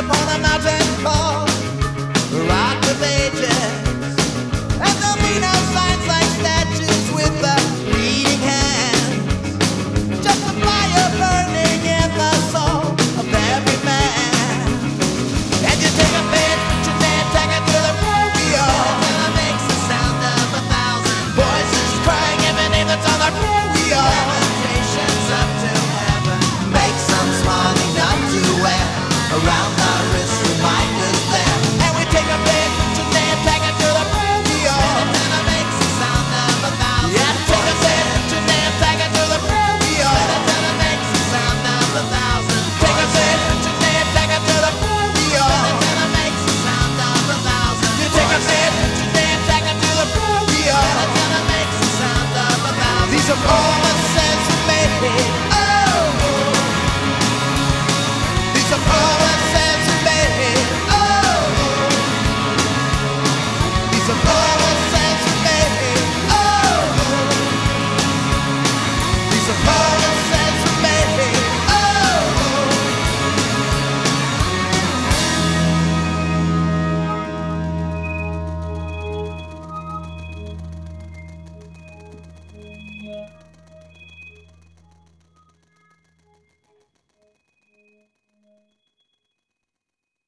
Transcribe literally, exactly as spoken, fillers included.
upon a mountain called Rock of Ages. And there'll be no signs like statues with the bleeding hands, just a fire burning in the soul of every man. And you take a bit, put your name tag it to the radio, and it makes the sound of a thousand voices crying every name that's on the radio. Lamentations up to heaven, make some small enough to wear around our wrists, reminders there. And we take a bit, put your name tag it to the radio, and it makes the sound of a thousand yeah, take a bit, put your name tag it to the radio, and it makes the sound of a thousand take a bit, put your name tag it to the radio, and it makes the sound of a thousand you take a bit, put your name tag it to the radio, and it makes the sound of a thousand. These are all